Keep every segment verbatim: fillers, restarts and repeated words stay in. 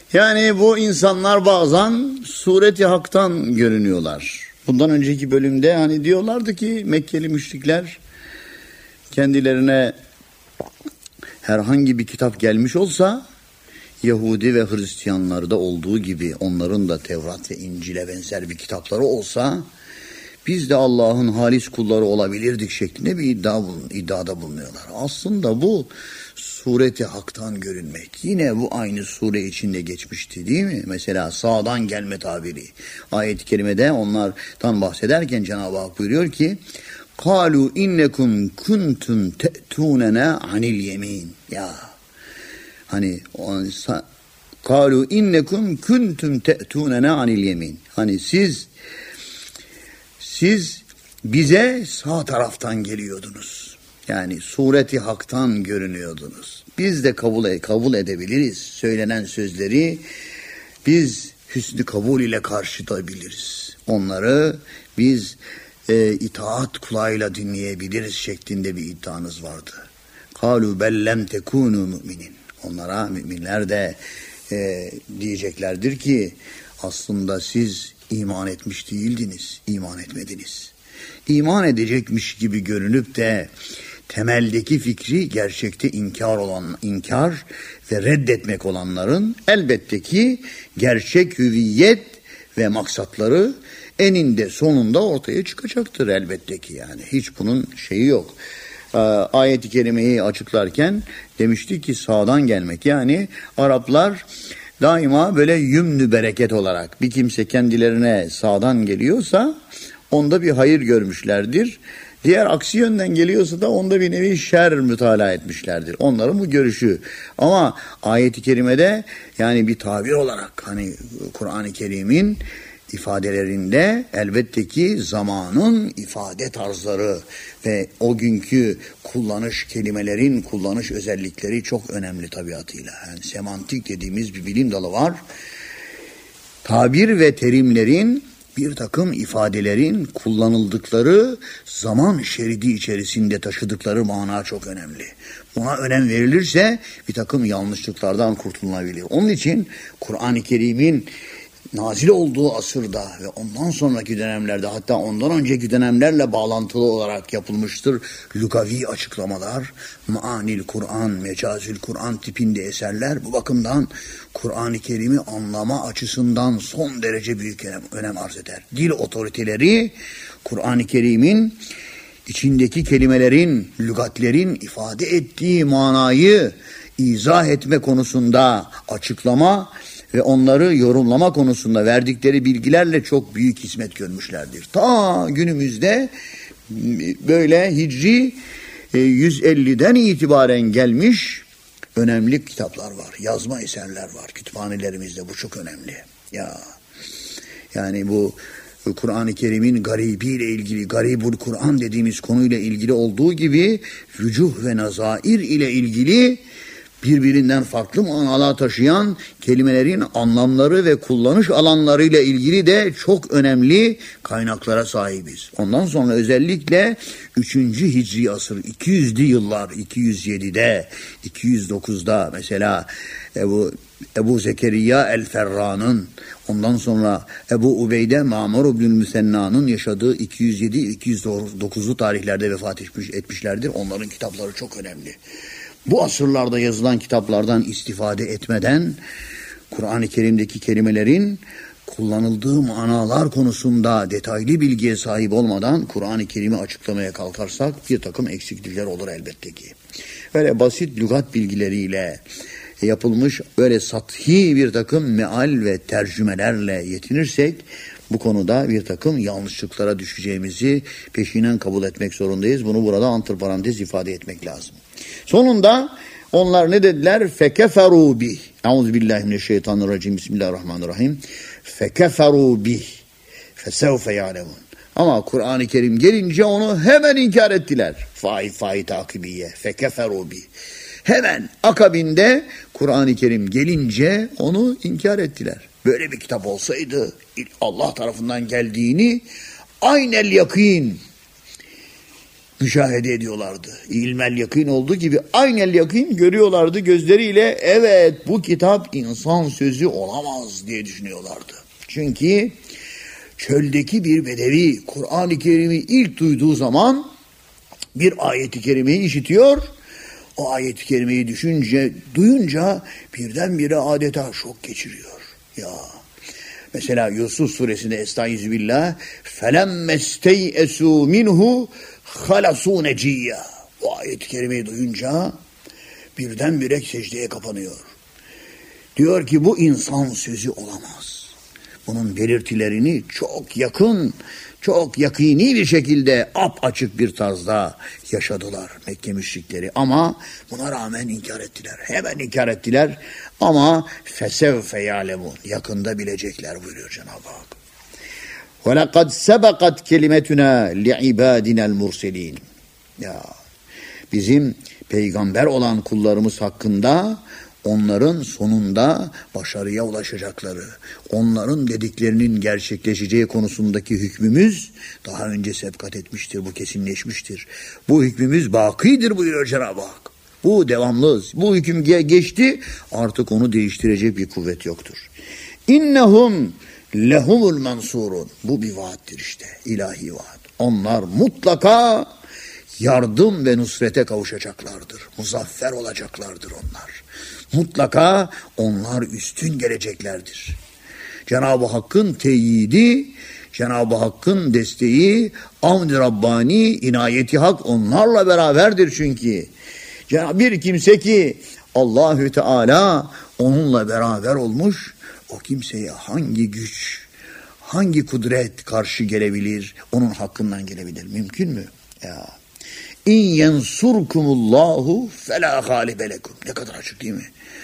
Yani bu insanlar bazen sureti haktan görünüyorlar. Bundan önceki bölümde hani diyorlardı ki Mekkeli müşrikler kendilerine herhangi bir kitap gelmiş olsa Yahudi ve Hristiyanlarda olduğu gibi onların da Tevrat ve İncil'e benzer bir kitapları olsa biz de Allah'ın halis kulları olabilirdik şeklinde bir iddia, iddiada bulunuyorlar. Aslında bu sureti haktan görünmek. Yine bu aynı sure içinde geçmişti değil mi? Mesela sağdan gelme tabiri. Ayet-i kerimede onlardan bahsederken Cenab-ı Hak buyuruyor ki قَالُوا اِنَّكُمْ كُنْتُمْ تَأْتُونَنَا عَنِ الْيَمِينَ. Ya hani قَالُوا اِنَّكُمْ كُنْتُمْ تَأْتُونَنَا عَنِ الْيَمِينَ. Hani siz siz bize sağ taraftan geliyordunuz. Yani sureti haktan görünüyordunuz. Biz de kabul, kabul edebiliriz. Söylenen sözleri biz hüsnü kabul ile karşılayabiliriz. Onları biz e, itaat kulağıyla dinleyebiliriz şeklinde bir iddianız vardı. قَالُوا بَلْ لَمْ تَكُونُوا مُؤْمِنِينَ. Onlara müminler de e, diyeceklerdir ki aslında siz iman etmiş değildiniz, iman etmediniz. İman edecekmiş gibi görünüp de temeldeki fikri gerçekte inkar olan inkar ve reddetmek olanların elbette ki gerçek hüviyet ve maksatları eninde sonunda ortaya çıkacaktır elbette ki yani. Hiç bunun şeyi yok. Ee, ayet-i kerimeyi açıklarken demiştik ki sağdan gelmek yani Araplar daima böyle yümnü bereket olarak bir kimse kendilerine sağdan geliyorsa onda bir hayır görmüşlerdir. Diğer aksi yönden geliyorsa da onda bir nevi şer mütalaa etmişlerdir. Onların bu görüşü. Ama ayet-i kerimede yani bir tabir olarak hani Kur'an-ı Kerim'in ifadelerinde elbette ki zamanın ifade tarzları ve o günkü kullanış kelimelerin kullanış özellikleri çok önemli tabiatıyla. Yani semantik dediğimiz bir bilim dalı var. Tabir ve terimlerin bir takım ifadelerin kullanıldıkları zaman şeridi içerisinde taşıdıkları mana çok önemli. Buna önem verilirse bir takım yanlışlıklardan kurtulunabilir. Onun için Kur'an-ı Kerim'in nazil olduğu asırda ve ondan sonraki dönemlerde hatta ondan önceki dönemlerle bağlantılı olarak yapılmıştır lugavi açıklamalar, maanil Kur'an, mecazül Kur'an tipinde eserler. Bu bakımdan Kur'an-ı Kerim'i anlama açısından son derece büyük önem, önem arz eder. Dil otoriteleri Kur'an-ı Kerim'in içindeki kelimelerin, lügatlerin ifade ettiği manayı izah etme konusunda açıklama ve onları yorumlama konusunda verdikleri bilgilerle çok büyük hizmet görmüşlerdir. Ta günümüzde böyle Hicri yüz elliden itibaren gelmiş önemli kitaplar var, yazma eserler var kütüphanelerimizde. Bu çok önemli. Ya yani bu Kur'an-ı Kerim'in garibiyle ilgili, garibul Kur'an dediğimiz konuyla ilgili olduğu gibi vücuh ve nazair ile ilgili birbirinden farklı manalar taşıyan kelimelerin anlamları ve kullanış alanlarıyla ilgili de çok önemli kaynaklara sahibiz. Ondan sonra özellikle üçüncü Hicri asır iki yüzlü yıllar iki yüz yedide, iki yüz dokuzda mesela Ebu, Ebu Zekeriya el-Ferra'nın ondan sonra Ebu Ubeyde Ma'mur ibn Müsenna'nın yaşadığı iki yüz yedi iki yüz dokuzlu tarihlerde vefat etmiş, etmişlerdir. Onların kitapları çok önemli. Bu asırlarda yazılan kitaplardan istifade etmeden Kur'an-ı Kerim'deki kelimelerin kullanıldığı manalar konusunda detaylı bilgiye sahip olmadan Kur'an-ı Kerim'i açıklamaya kalkarsak bir takım eksiklikler olur elbette ki. Böyle basit lügat bilgileriyle yapılmış böyle sathi bir takım meal ve tercümelerle yetinirsek bu konuda bir takım yanlışlıklara düşeceğimizi peşinen kabul etmek zorundayız. Bunu burada antiparantez ifade etmek lazım. Sonunda onlar ne dediler? Fekeferu bih. Euzubillahimineşşeytanirracim. Bismillahirrahmanirrahim. Fekeferu bih. Fesevfe ya'lemun. Ama Kur'an-ı Kerim gelince onu hemen inkar ettiler. Fai fai takibiye. Fekeferu bih. Hemen akabinde Kur'an-ı Kerim gelince onu inkar ettiler. Böyle bir kitap olsaydı Allah tarafından geldiğini aynel yakin müşahede ediyorlardı. İlmel yakîn olduğu gibi aynel yakîn görüyorlardı gözleriyle. Evet, bu kitap insan sözü olamaz diye düşünüyorlardı. Çünkü çöldeki bir bedevi Kur'an-ı Kerim'i ilk duyduğu zaman bir ayet-i kerimeyi işitiyor. O ayet-i kerimeyi düşünce, duyunca birdenbire adeta şok geçiriyor. Ya mesela Yusuf suresinde Estağfirullah فَلَمَّ اسْتَيْأَسُوا مِنْهُ خَلَصُوا نَجِيًّا. O ayet-i kerimeyi duyunca birdenbire secdeye kapanıyor. Diyor ki bu insan sözü olamaz. Bunun belirtilerini çok yakın, çok yakini bir şekilde apaçık bir tarzda yaşadılar Mekke müşrikleri. Ama buna rağmen inkar ettiler. Hemen inkar ettiler ama fesevfe ya'lemun. Yakında bilecekler buyuruyor Cenab-ı Hak. وَلَقَدْ سَبَقَتْ كَلِمَتُنَا لِعِبَادِنَا الْمُرْسَلِينَ. Ya bizim peygamber olan kullarımız hakkında onların sonunda başarıya ulaşacakları, onların dediklerinin gerçekleşeceği konusundaki hükmümüz daha önce sebkat etmiştir, bu kesinleşmiştir. Bu hükmümüz bakidir buyuruyor Cenab-ı Hak. Bu devamlı, bu hüküm geçti, artık onu değiştirecek bir kuvvet yoktur. İnnehum lehumul mansurun. Bu bir vaattir işte, ilahi vaat. Onlar mutlaka yardım ve nusrete kavuşacaklardır. Muzaffer olacaklardır onlar. Mutlaka onlar üstün geleceklerdir. Cenab-ı Hakk'ın teyidi, Cenab-ı Hakk'ın desteği, avn-i Rabbani, inayeti hak onlarla beraberdir çünkü. Bir kimse ki Allahü Teala onunla beraber olmuş, o kimseye hangi güç, hangi kudret karşı gelebilir, onun hakkından gelebilir. Mümkün mü? Ya. İn yensurkumullahu fela galibe lekum. Ne kadar açık değil mi?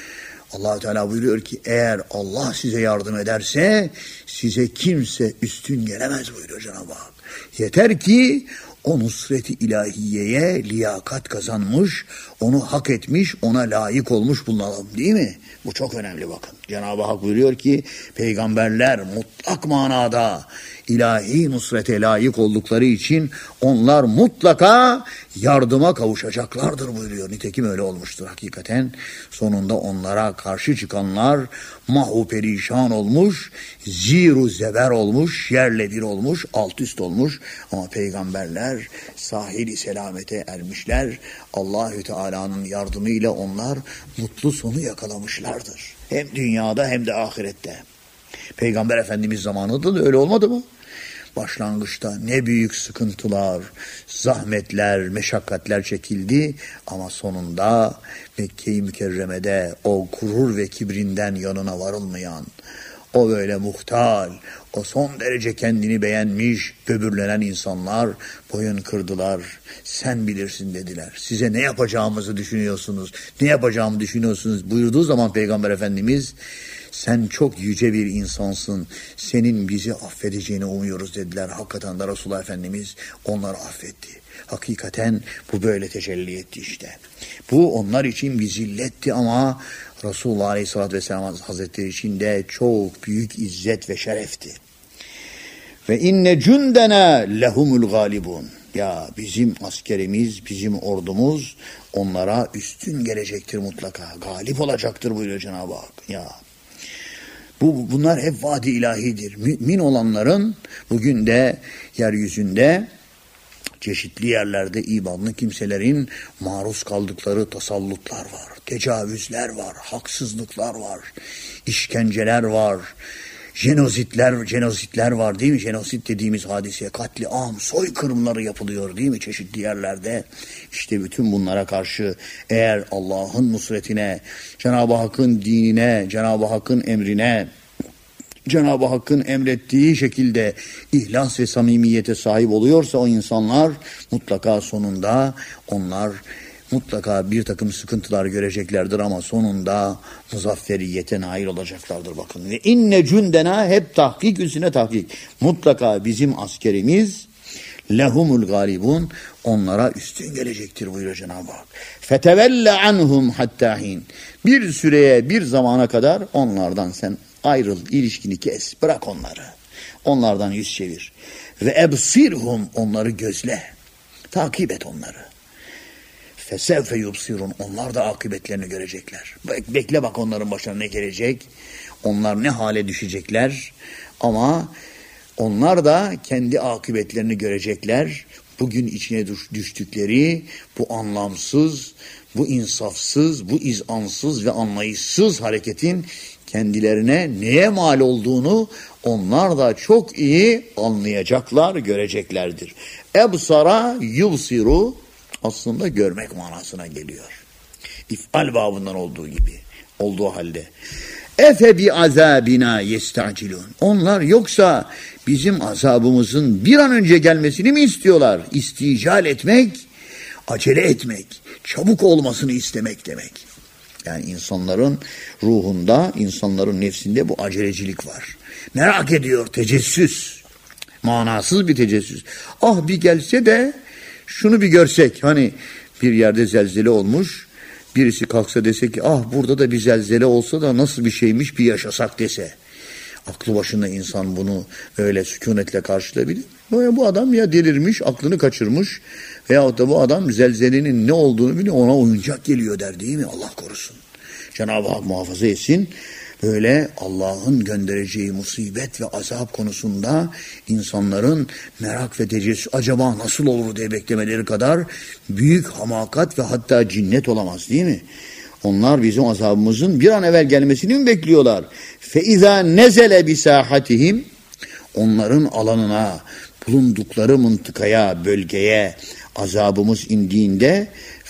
Allah Teala buyuruyor ki eğer Allah size yardım ederse size kimse üstün gelemez buyuruyor Cenab-ı Hak. Yeter ki o nusret-i ilahiyeye liyakat kazanmış, onu hak etmiş, ona layık olmuş bulunalım değil mi? Bu çok önemli bakın. Cenab-ı Hak buyuruyor ki peygamberler mutlak manada ilahi nusrete layık oldukları için onlar mutlaka yardıma kavuşacaklardır buyuruyor. Nitekim öyle olmuştur hakikaten. Sonunda onlara karşı çıkanlar mahvu perişan olmuş, ziru zeber olmuş, yerle bir olmuş, alt üst olmuş. Ama peygamberler sahili selamete ermişler. Allahü Teala'nın yardımıyla onlar mutlu sonu yakalamışlardır. Hem dünyada hem de ahirette. Peygamber Efendimiz zamanında da öyle olmadı mı? Başlangıçta ne büyük sıkıntılar, zahmetler, meşakkatler çekildi ama sonunda Mekke-i Mükerreme'de o gurur ve kibrinden yanına varılmayan, o böyle muhtal, o son derece kendini beğenmiş, böbürlenen insanlar boyun kırdılar. Sen bilirsin dediler. Size ne yapacağımızı düşünüyorsunuz, ne yapacağımı düşünüyorsunuz buyurduğu zaman Peygamber Efendimiz, sen çok yüce bir insansın, senin bizi affedeceğini umuyoruz dediler. Hakikaten de Resulullah Efendimiz onları affetti. Hakikaten bu böyle tecelli etti işte. Bu onlar için bir zilletti ama Resulullah Aleyhisselatü Vesselam Hazretleri için de çok büyük izzet ve şerefti. Ve inne cündena lehumul galibun. Ya bizim askerimiz, bizim ordumuz onlara üstün gelecektir mutlaka. Galip olacaktır buyuruyor Cenab-ı Hak. Ya. Bu, bunlar hep vaadi ilahidir. Mümin olanların bugün de yeryüzünde çeşitli yerlerde imanlı kimselerin maruz kaldıkları tasallutlar var, tecavüzler var, haksızlıklar var, işkenceler var, jenozitler, jenozitler var değil mi? Jenosit dediğimiz hadise, katliam, soykırımları yapılıyor değil mi çeşitli yerlerde? İşte bütün bunlara karşı eğer Allah'ın nusretine, Cenab-ı Hakk'ın dinine, Cenab-ı Hakk'ın emrine, Cenab-ı Hakk'ın emrettiği şekilde ihlas ve samimiyete sahip oluyorsa o insanlar mutlaka sonunda onlar mutlaka bir takım sıkıntılar göreceklerdir ama sonunda muzafferiyete nail olacaklardır bakın. Ve inne cündena hep tahkik üstüne tahkik. Mutlaka bizim askerimiz lehumul galibun onlara üstün gelecektir buyuruyor Cenab-ı Hak. Fetevelle anhum hatta hin. Bir süreye bir zamana kadar onlardan sen ayrıl, ilişkini kes, bırak onları. Onlardan yüz çevir. Ve ebsirhum onları gözle. Takip et onları. Fesevfe yubsirun. Onlar da akıbetlerini görecekler. Bekle bak onların başına ne gelecek. Onlar ne hale düşecekler. Ama onlar da kendi akıbetlerini görecekler. Bugün içine düştükleri bu anlamsız, bu insafsız, bu izansız ve anlayışsız hareketin kendilerine neye mal olduğunu onlar da çok iyi anlayacaklar, göreceklerdir. Ebsara yubsiru aslında görmek manasına geliyor. İf'al babından olduğu gibi, olduğu halde. Efe bi azabina yestacilun. Onlar yoksa bizim azabımızın bir an önce gelmesini mi istiyorlar? İstical etmek, acele etmek, çabuk olmasını istemek demek. Yani insanların ruhunda, insanların nefsinde bu acelecilik var. Merak ediyor, tecessüs. Manasız bir tecessüs. Ah bir gelse de şunu bir görsek. Hani bir yerde zelzele olmuş. Birisi kalksa dese ki ah burada da bir zelzele olsa da nasıl bir şeymiş bir yaşasak dese. Aklı başında insan bunu öyle sükunetle karşılayabilir. Bu adam ya delirmiş, aklını kaçırmış veyahut da bu adam zelzelenin ne olduğunu biliyor, ona oyuncak geliyor der değil mi? Allah korusun. Cenab-ı Hak muhafaza etsin. Böyle Allah'ın göndereceği musibet ve azap konusunda insanların merak ve tecessüs acaba nasıl olur diye beklemeleri kadar büyük hamakat ve hatta cinnet olamaz değil mi? Onlar bizim azabımızın bir an evvel gelmesini mi bekliyorlar? فَاِذَا نَزَلَ بِسَاحَتِهِمْ Onların alanına, bulundukları mıntıkaya, bölgeye azabımız indiğinde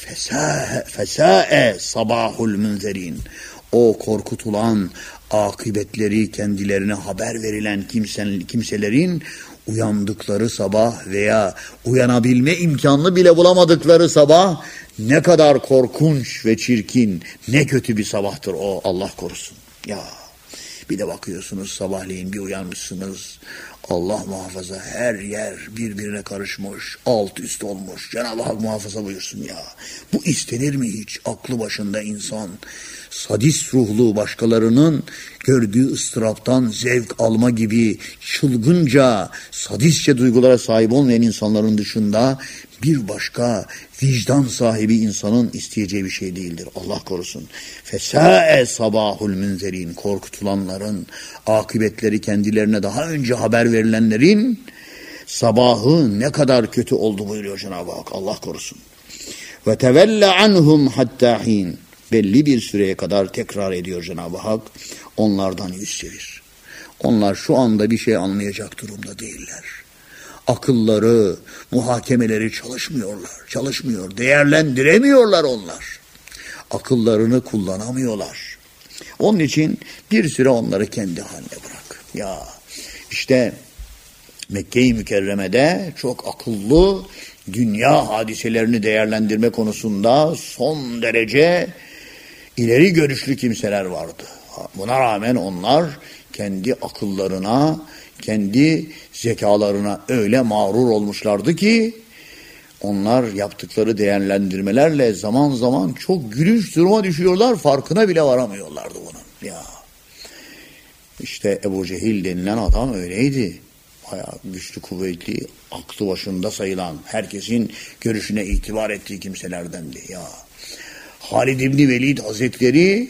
فَسَاءَ صَبَاحُ الْمُنْذَرِينَ O korkutulan, akıbetleri kendilerine haber verilen kimsen, kimselerin uyandıkları sabah veya uyanabilme imkanını bile bulamadıkları sabah ne kadar korkunç ve çirkin, ne kötü bir sabahtır o, Allah korusun. Ya bir de bakıyorsunuz sabahleyin bir uyanmışsınız, Allah muhafaza her yer birbirine karışmış, alt üst olmuş. Cenab-ı Hak muhafaza buyursun ya. Bu istenir mi hiç? Aklı başında insan, sadist ruhlu, başkalarının gördüğü ıstıraptan zevk alma gibi çılgınca, sadistçe duygulara sahip olmayan insanların dışında bir başka vicdan sahibi insanın isteyeceği bir şey değildir. Allah korusun. Fesâe sabahul münzerin. Korkutulanların, akıbetleri kendilerine daha önce haber verilenlerin sabahı ne kadar kötü oldu buyuruyor Cenab-ı Hak. Allah korusun. Ve tevelle anhum hatta hin. Belli bir süreye kadar tekrar ediyor Cenab-ı Hak. Onlardan yüz çevir. Onlar şu anda bir şey anlayacak durumda değiller. Akılları, muhakemeleri çalışmıyorlar. Çalışmıyor. Değerlendiremiyorlar onlar. Akıllarını kullanamıyorlar. Onun için bir süre onları kendi haline bırak. Ya işte Mekke-i Mükerreme'de çok akıllı, dünya hadiselerini değerlendirme konusunda son derece ileri görüşlü kimseler vardı. Buna rağmen onlar kendi akıllarına, kendi zekalarına öyle mağrur olmuşlardı ki onlar yaptıkları değerlendirmelerle zaman zaman çok gülünç duruma düşüyorlar, farkına bile varamıyorlardı bunun. Ya işte Ebu Cehil denilen adam öyleydi. Bayağı güçlü, kuvvetli, aklı başında sayılan, herkesin görüşüne itibar ettiği kimselerdendi. Ya Halid İbni Velid Hazretleri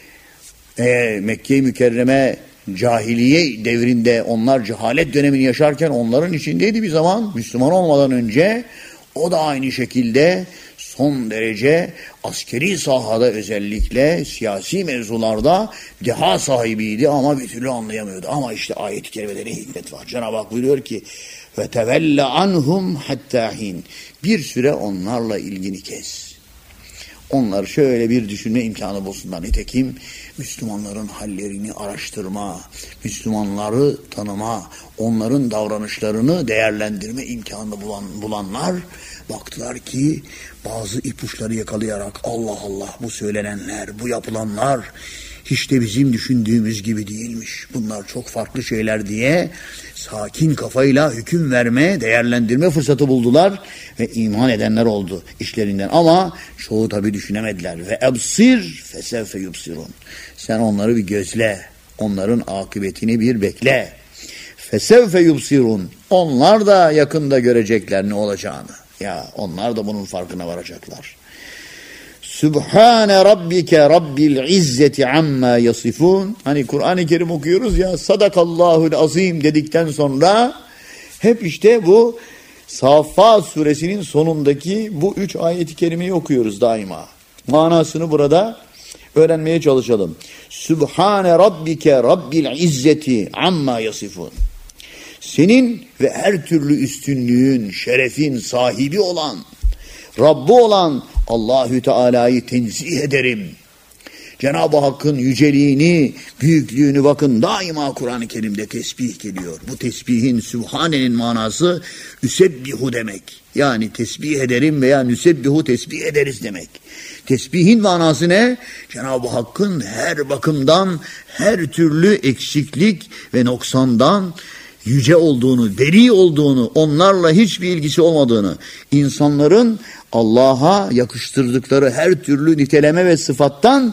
e, Mekke-i Mükerreme cahiliye devrinde onlar cehalet dönemini yaşarken onların içindeydi bir zaman. Müslüman olmadan önce o da aynı şekilde son derece askeri sahada, özellikle siyasi mevzularda deha sahibiydi ama bir türlü anlayamıyordu. Ama işte ayet-i kerimede ne hikmet var. Cenab-ı Hak buyuruyor ki ve tevelle anhum hatta hin. Bir süre onlarla ilgini kes. Onlar şöyle bir düşünme imkanı bulsunlar. Nitekim Müslümanların hallerini araştırma, Müslümanları tanıma, onların davranışlarını değerlendirme imkanı bulan, bulanlar baktılar ki bazı ipuçları yakalayarak Allah Allah bu söylenenler, bu yapılanlar hiç de bizim düşündüğümüz gibi değilmiş. Bunlar çok farklı şeyler diye sakin kafayla hüküm verme, değerlendirme fırsatı buldular ve iman edenler oldu işlerinden. Ama çoğu tabii düşünemediler. Ve ebsir fesevfe yubsirun. Sen onları bir gözle, onların akıbetini bir bekle. Fesevfe yubsirun. Onlar da yakında görecekler ne olacağını. Ya onlar da bunun farkına varacaklar. Sübhane rabbike rabbil izzeti amma yasifun. Hani Kur'an-ı Kerim okuyoruz ya, sadakallahul azim dedikten sonra hep işte bu Saffat suresinin sonundaki bu üç ayeti kerimeyi okuyoruz daima. Manasını burada öğrenmeye çalışalım. Sübhane rabbike rabbil izzeti amma yasifun. Senin ve her türlü üstünlüğün, şerefin sahibi olan, Rabbi olan Allahü Teala'yı tenzih ederim. Cenab-ı Hakk'ın yüceliğini, büyüklüğünü bakın daima Kur'an-ı Kerim'de tesbih geliyor. Bu tesbihin, Sübhane'nin manası üsebbihu demek. Yani tesbih ederim veya nüsebbihu tesbih ederiz demek. Tesbihin manası ne? Cenab-ı Hakk'ın her bakımdan, her türlü eksiklik ve noksandan yüce olduğunu, beri olduğunu, onlarla hiçbir ilgisi olmadığını, insanların Allah'a yakıştırdıkları her türlü niteleme ve sıfattan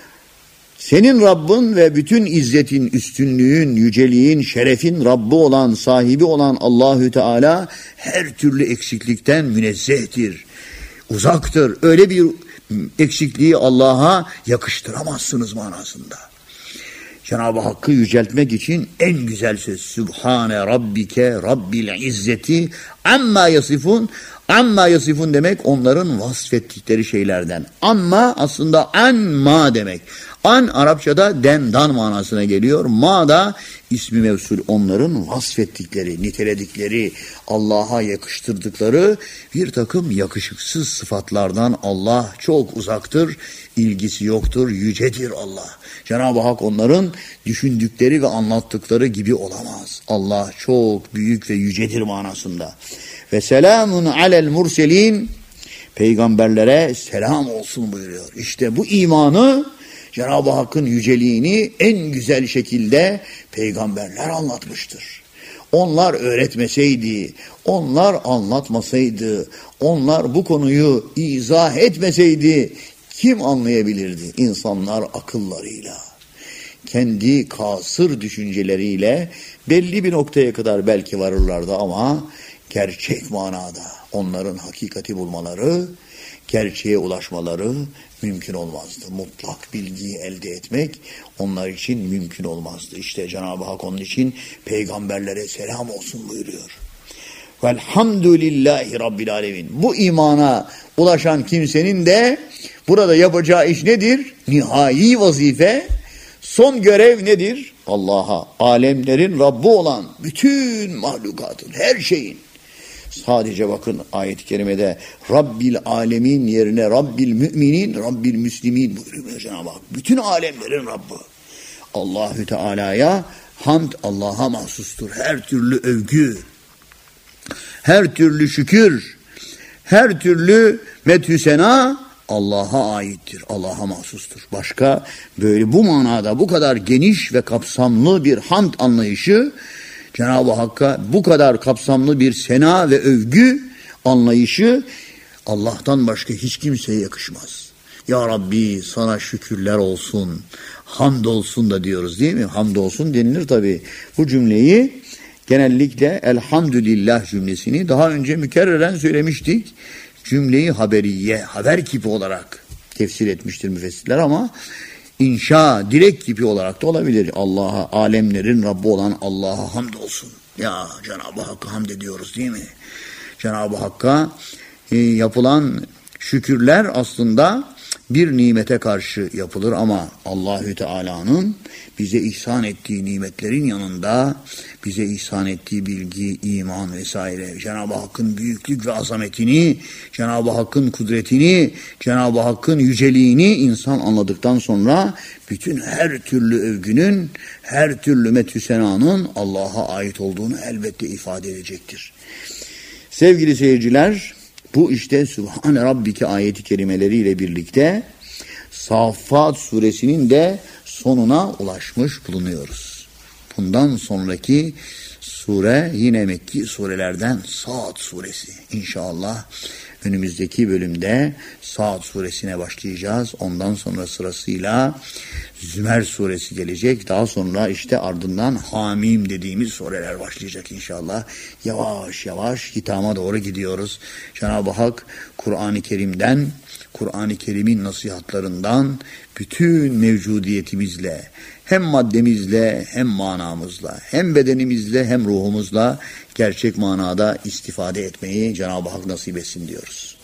senin Rabbin ve bütün izzetin, üstünlüğün, yüceliğin, şerefin Rabbi olan, sahibi olan Allahü Teala her türlü eksiklikten münezzehtir, uzaktır. Öyle bir eksikliği Allah'a yakıştıramazsınız manasında. Cenab-ı Hakk'ı yüceltmek için en güzel söz Sübhane Rabbike Rabbil İzzeti amma yasifun. Amma yasifun demek onların vasfettikleri şeylerden. Amma aslında anma demek. An Arapçada dendan manasına geliyor. Ma da ismi mevsul, onların vasfettikleri, niteledikleri, Allah'a yakıştırdıkları bir takım yakışıksız sıfatlardan Allah çok uzaktır, ilgisi yoktur, yücedir Allah. Cenab-ı Hak onların düşündükleri ve anlattıkları gibi olamaz. Allah çok büyük ve yücedir manasında. Ve selamun alel murselin, peygamberlere selam olsun buyuruyor. İşte bu imanı, Cenab-ı Hakk'ın yüceliğini en güzel şekilde peygamberler anlatmıştır. Onlar öğretmeseydi, onlar anlatmasaydı, onlar bu konuyu izah etmeseydi kim anlayabilirdi? İnsanlar akıllarıyla, kendi kasır düşünceleriyle belli bir noktaya kadar belki varırlardı ama gerçek manada onların hakikati bulmaları, gerçeğe ulaşmaları mümkün olmazdı. Mutlak bilgiyi elde etmek onlar için mümkün olmazdı. İşte Cenab-ı Hak onun için peygamberlere selam olsun buyuruyor. Velhamdülillahi Rabbil Alemin. Bu imana ulaşan kimsenin de burada yapacağı iş nedir? Nihai vazife, son görev nedir? Allah'a, alemlerin Rabbi olan bütün mahlukatın, her şeyin. Sadece bakın ayet-i kerimede Rabbil alemin yerine Rabbil müminin, Rabbil müslimin buyuruyor Cenab-ı Hak. Bütün alemlerin Rabbi. Allahü Teala'ya hamd Allah'a mahsustur. Her türlü övgü, her türlü şükür, her türlü methü sena Allah'a aittir, Allah'a mahsustur. Başka böyle bu manada bu kadar geniş ve kapsamlı bir hamd anlayışı, Cenab-ı Hakk'a bu kadar kapsamlı bir sena ve övgü anlayışı Allah'tan başka hiç kimseye yakışmaz. Ya Rabbi sana şükürler olsun, hamd olsun da diyoruz değil mi? Hamd olsun denilir tabii. Bu cümleyi genellikle elhamdülillah cümlesini daha önce mükerreren söylemiştik. Cümleyi haberiye, haber kipi olarak tefsir etmiştir müfessirler ama İnşa, direkt gibi olarak da olabilir. Allah'a, alemlerin Rabbi olan Allah'a hamd olsun. Ya Cenab-ı Hakk'a hamd ediyoruz değil mi? Cenab-ı Hakk'a e, yapılan şükürler aslında bir nimete karşı yapılır ama Allahü Teala'nın bize ihsan ettiği nimetlerin yanında bize ihsan ettiği bilgi, iman vesaire, Cenab-ı Hakk'ın büyüklük ve azametini, Cenab-ı Hakk'ın kudretini, Cenab-ı Hakk'ın yüceliğini insan anladıktan sonra bütün her türlü övgünün, her türlü methü senanın Allah'a ait olduğunu elbette ifade edecektir. Sevgili seyirciler, bu işte Sübhane Rabbike ayeti kerimeleriyle birlikte Saffat suresinin de sonuna ulaşmış bulunuyoruz. Bundan sonraki sure yine Mekki surelerden Sad suresi. İnşallah önümüzdeki bölümde Saat suresine başlayacağız. Ondan sonra sırasıyla Zümer suresi gelecek. Daha sonra işte ardından Hamim dediğimiz sureler başlayacak inşallah. Yavaş yavaş hitama doğru gidiyoruz. Cenab-ı Hak Kur'an-ı Kerim'den, Kur'an-ı Kerim'in nasihatlarından bütün mevcudiyetimizle, hem maddemizle, hem manamızla, hem bedenimizle, hem ruhumuzla gerçek manada istifade etmeyi Cenab-ı Hak nasip etsin diyoruz.